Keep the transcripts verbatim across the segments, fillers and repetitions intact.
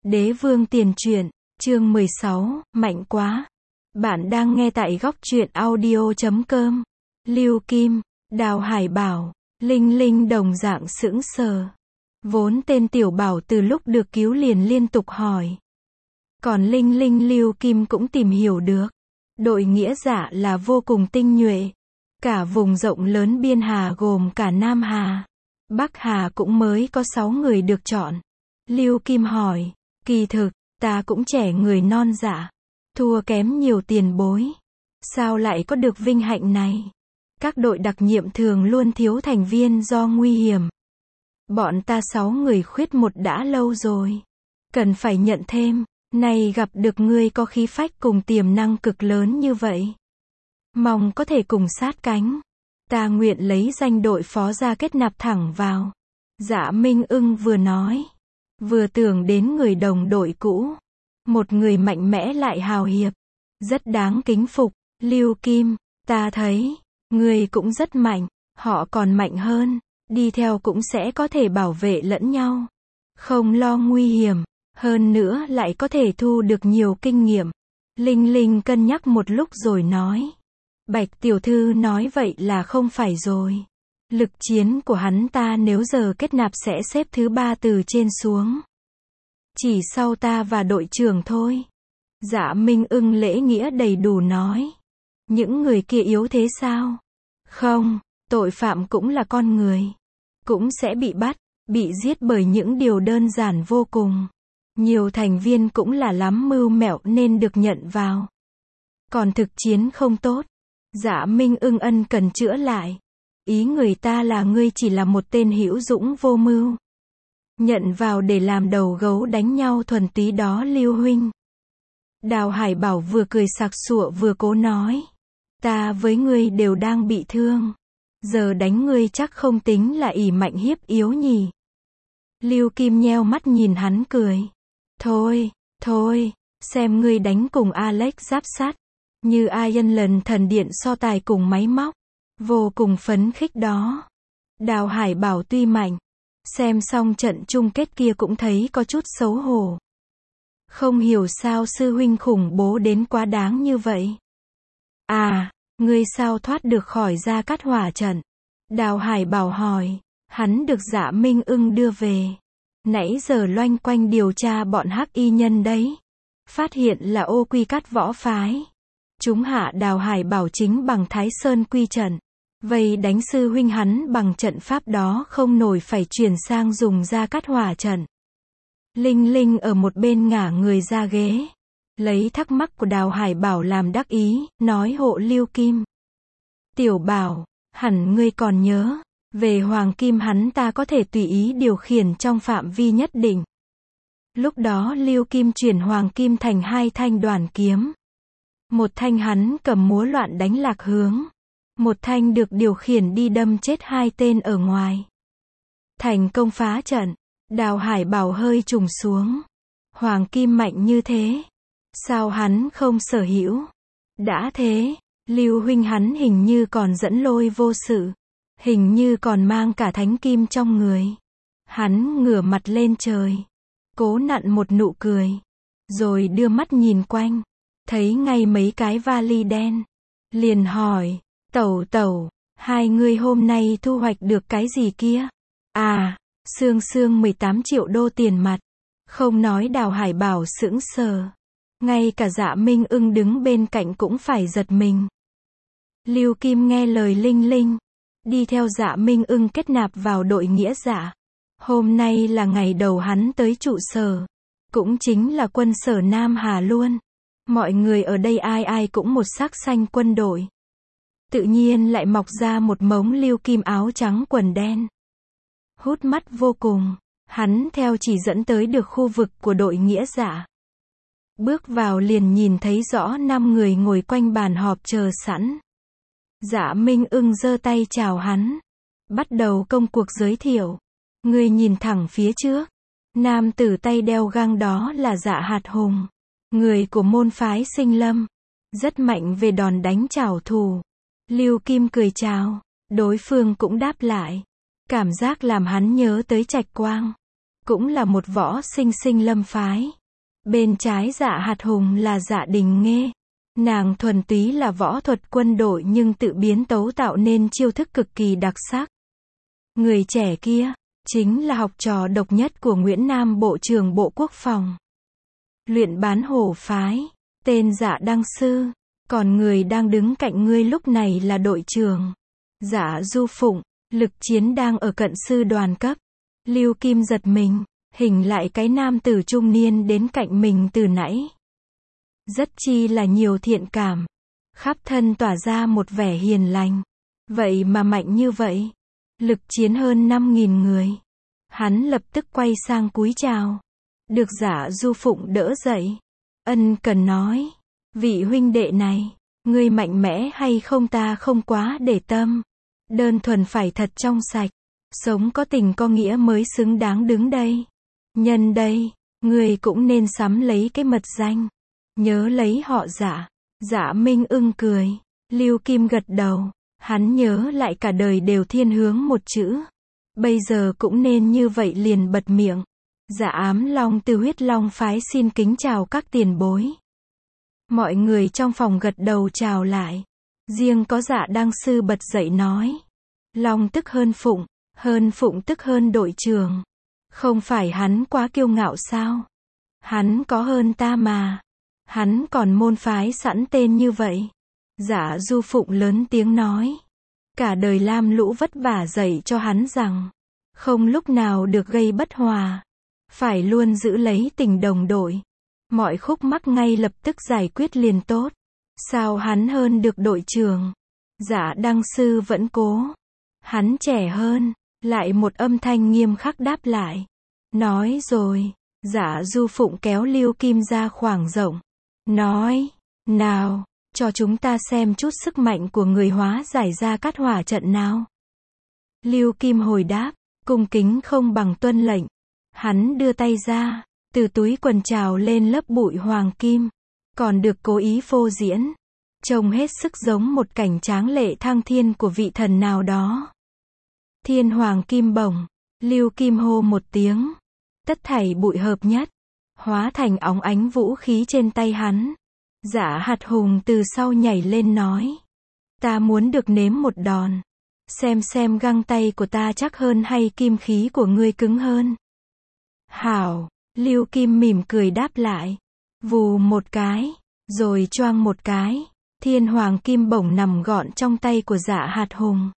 Đế vương tiền truyện, chương mười sáu, mạnh quá. Bạn đang nghe tại góc truyện audio chấm com. Lưu Kim, Đào Hải Bảo, Linh Linh đồng dạng sững sờ. Vốn tên Tiểu Bảo từ lúc được cứu liền liên tục hỏi. Còn Linh Linh Lưu Kim cũng tìm hiểu được. Đội nghĩa giả là vô cùng tinh nhuệ. Cả vùng rộng lớn Biên Hà gồm cả Nam Hà, Bắc Hà cũng mới có sáu người được chọn. Lưu Kim hỏi, kỳ thực, ta cũng trẻ người non dạ, thua kém nhiều tiền bối. Sao lại có được vinh hạnh này? Các đội đặc nhiệm thường luôn thiếu thành viên do nguy hiểm. Bọn ta sáu người khuyết một đã lâu rồi. Cần phải nhận thêm, này gặp được ngươi có khí phách cùng tiềm năng cực lớn như vậy. Mong có thể cùng sát cánh. Ta nguyện lấy danh đội phó ra kết nạp thẳng vào. Dạ Minh Ưng vừa nói, vừa tưởng đến người đồng đội cũ. Một người mạnh mẽ lại hào hiệp. Rất đáng kính phục. Lưu Kim, ta thấy, người cũng rất mạnh. Họ còn mạnh hơn. Đi theo cũng sẽ có thể bảo vệ lẫn nhau. Không lo nguy hiểm. Hơn nữa lại có thể thu được nhiều kinh nghiệm. Linh Linh cân nhắc một lúc rồi nói. Bạch tiểu thư nói vậy là không phải rồi. Lực chiến của hắn ta nếu giờ kết nạp sẽ xếp thứ ba từ trên xuống. Chỉ sau ta và đội trưởng thôi. Dạ Minh Ưng lễ nghĩa đầy đủ nói. Những người kia yếu thế sao? Không, tội phạm cũng là con người. Cũng sẽ bị bắt, bị giết bởi những điều đơn giản vô cùng. Nhiều thành viên cũng là lắm mưu mẹo nên được nhận vào. Còn thực chiến không tốt. Dạ Minh Ưng ân cần chữa lại. Ý người ta là ngươi chỉ là một tên hữu dũng vô mưu. Nhận vào để làm đầu gấu đánh nhau thuần túy đó Lưu huynh. Đào Hải Bảo vừa cười sặc sụa vừa cố nói. Ta với ngươi đều đang bị thương. Giờ đánh ngươi chắc không tính là ỷ mạnh hiếp yếu nhỉ. Lưu Kim nheo mắt nhìn hắn cười. Thôi, thôi, xem ngươi đánh cùng Alex giáp sắt. Như Iron lần thần điện so tài cùng máy móc. Vô cùng phấn khích đó. Đào Hải Bảo tuy mạnh. Xem xong trận chung kết kia cũng thấy có chút xấu hổ. Không hiểu sao sư huynh khủng bố đến quá đáng như vậy. À, ngươi sao thoát được khỏi Gia Cát Hỏa trận? Đào Hải Bảo hỏi. Hắn được Dạ Minh Ưng đưa về. Nãy giờ loanh quanh điều tra bọn hắc y nhân đấy. Phát hiện là ô quy cắt võ phái. Chúng hạ Đào Hải Bảo chính bằng Thái Sơn quy trận. Vậy đánh sư huynh hắn bằng trận pháp đó không nổi phải chuyển sang dùng Gia Cát Hỏa trận. Linh Linh ở một bên ngả người ra ghế. Lấy thắc mắc của Đào Hải Bảo làm đắc ý, nói hộ Lưu Kim. Tiểu Bảo, hẳn ngươi còn nhớ. Về Hoàng Kim hắn ta có thể tùy ý điều khiển trong phạm vi nhất định. Lúc đó Lưu Kim chuyển Hoàng Kim thành hai thanh đoàn kiếm. Một thanh hắn cầm múa loạn đánh lạc hướng. Một thanh được điều khiển đi đâm chết hai tên ở ngoài. Thành công phá trận. Đào Hải Bảo hơi trùng xuống. Hoàng Kim mạnh như thế. Sao hắn không sở hữu? Đã thế, Lưu huynh hắn hình như còn dẫn lôi vô sự. Hình như còn mang cả thánh kim trong người. Hắn ngửa mặt lên trời. Cố nặn một nụ cười. Rồi đưa mắt nhìn quanh. Thấy ngay mấy cái vali đen. Liền hỏi. Tẩu tẩu, hai người hôm nay thu hoạch được cái gì kia? À, xương xương mười tám triệu đô tiền mặt. Không nói Đào Hải Bảo sững sờ. Ngay cả Dạ Minh Ưng đứng bên cạnh cũng phải giật mình. Lưu Kim nghe lời Linh Linh. Đi theo Dạ Minh Ưng kết nạp vào đội nghĩa giả. Hôm nay là ngày đầu hắn tới trụ sở. Cũng chính là quân sở Nam Hà luôn. Mọi người ở đây ai ai cũng một sắc xanh quân đội. Tự nhiên lại mọc ra một mống Lưu Kim áo trắng quần đen. Hút mắt vô cùng. Hắn theo chỉ dẫn tới được khu vực của đội nghĩa giả. Bước vào liền nhìn thấy rõ năm người ngồi quanh bàn họp chờ sẵn. Dạ Minh Ưng giơ tay chào hắn. Bắt đầu công cuộc giới thiệu. Người nhìn thẳng phía trước. Nam tử tay đeo găng đó là Dạ Hạt Hùng. Người của môn phái Sinh Lâm. Rất mạnh về đòn đánh trảo thủ. Lưu Kim cười chào. Đối phương cũng đáp lại. Cảm giác làm hắn nhớ tới Trạch Quang. cũng là một võ sinh sinh lâm phái. Bên trái Dạ Hạt Hùng là Dạ Đình Nghê. Nàng thuần túy là võ thuật quân đội nhưng tự biến tấu tạo nên chiêu thức cực kỳ đặc sắc. Người trẻ kia, chính là học trò độc nhất của Nguyễn Nam Bộ trưởng Bộ Quốc phòng. Luyện bán hổ phái, tên Dạ Đăng Sư, còn người đang đứng cạnh ngươi lúc này là đội trưởng Dạ Du Phụng, lực chiến đang ở cận sư đoàn cấp. Lưu Kim giật mình, hình lại cái nam tử trung niên đến cạnh mình từ nãy. Rất chi là nhiều thiện cảm, khắp thân tỏa ra một vẻ hiền lành. Vậy mà mạnh như vậy, lực chiến hơn năm nghìn người. Hắn lập tức quay sang cúi chào, được Dạ Du Phụng đỡ dậy, ân cần nói, vị huynh đệ này, ngươi mạnh mẽ hay không ta không quá để tâm, đơn thuần phải thật trong sạch, sống có tình có nghĩa mới xứng đáng đứng đây. Nhân đây, ngươi cũng nên sắm lấy cái mật danh, nhớ lấy họ Dạ. Dạ Minh ưng cười, Lưu Kim gật đầu, hắn nhớ lại cả đời đều thiên hướng một chữ, bây giờ cũng nên như vậy liền bật miệng. Dạ Ám Long từ Huyết Long phái xin kính chào các tiền bối. Mọi người trong phòng gật đầu chào lại, riêng có Dạ Đăng Sư bật dậy nói, Long tức hơn Phụng, hơn Phụng tức hơn đội trưởng. Không phải hắn quá kiêu ngạo sao? Hắn có hơn ta mà. Hắn còn môn phái sẵn tên như vậy. Dạ Du Phụng lớn tiếng nói. Cả đời lam lũ vất vả dạy cho hắn rằng, không lúc nào được gây bất hòa. Phải luôn giữ lấy tình đồng đội. Mọi khúc mắc ngay lập tức giải quyết liền tốt. Sao hắn hơn được đội trưởng? Dạ Đăng Sư vẫn cố. Hắn trẻ hơn. Lại một âm thanh nghiêm khắc đáp lại. Nói rồi. Dạ Du Phụng kéo Lưu Kim ra khoảng rộng. Nói. Nào, cho chúng ta xem chút sức mạnh của người hóa giải ra cát hỏa trận nào. Lưu Kim hồi đáp. Cung kính không bằng tuân lệnh. Hắn đưa tay ra. Từ túi quần trào lên lớp bụi hoàng kim. Còn được cố ý phô diễn. Trông hết sức giống một cảnh tráng lệ thăng thiên của vị thần nào đó. Thiên hoàng kim bổng. Lưu Kim hô một tiếng. Tất thảy bụi hợp nhất. Hóa thành óng ánh vũ khí trên tay hắn. Dạ Hạt Hùng từ sau nhảy lên nói. Ta muốn được nếm một đòn. Xem xem găng tay của ta chắc hơn hay kim khí của ngươi cứng hơn. Hảo. Lưu Kim mỉm cười đáp lại. Vù một cái. Rồi choang một cái. Thiên hoàng kim bổng nằm gọn trong tay của Dạ Hạt Hùng.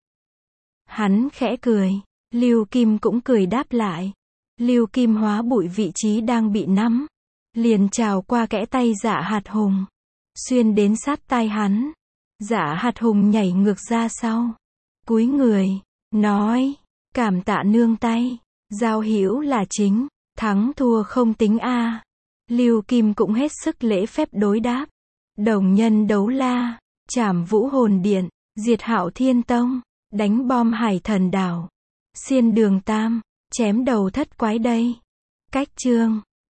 Hắn khẽ cười. Lưu Kim cũng cười đáp lại. Lưu Kim hóa bụi vị trí đang bị nắm. Liền trào qua kẽ tay Dạ Hạt Hùng. Xuyên đến sát tai hắn. Dạ Hạt Hùng nhảy ngược ra sau. Cúi người. Nói. Cảm tạ nương tay. Giao hữu là chính. Thắng thua không tính a. Lưu Kim cũng hết sức lễ phép đối đáp. Đồng nhân đấu la. Trảm vũ hồn điện. Diệt hạo thiên tông. Đánh bom hải thần đảo. Xiên đường tam. Chém đầu thất quái đây. Cách chương.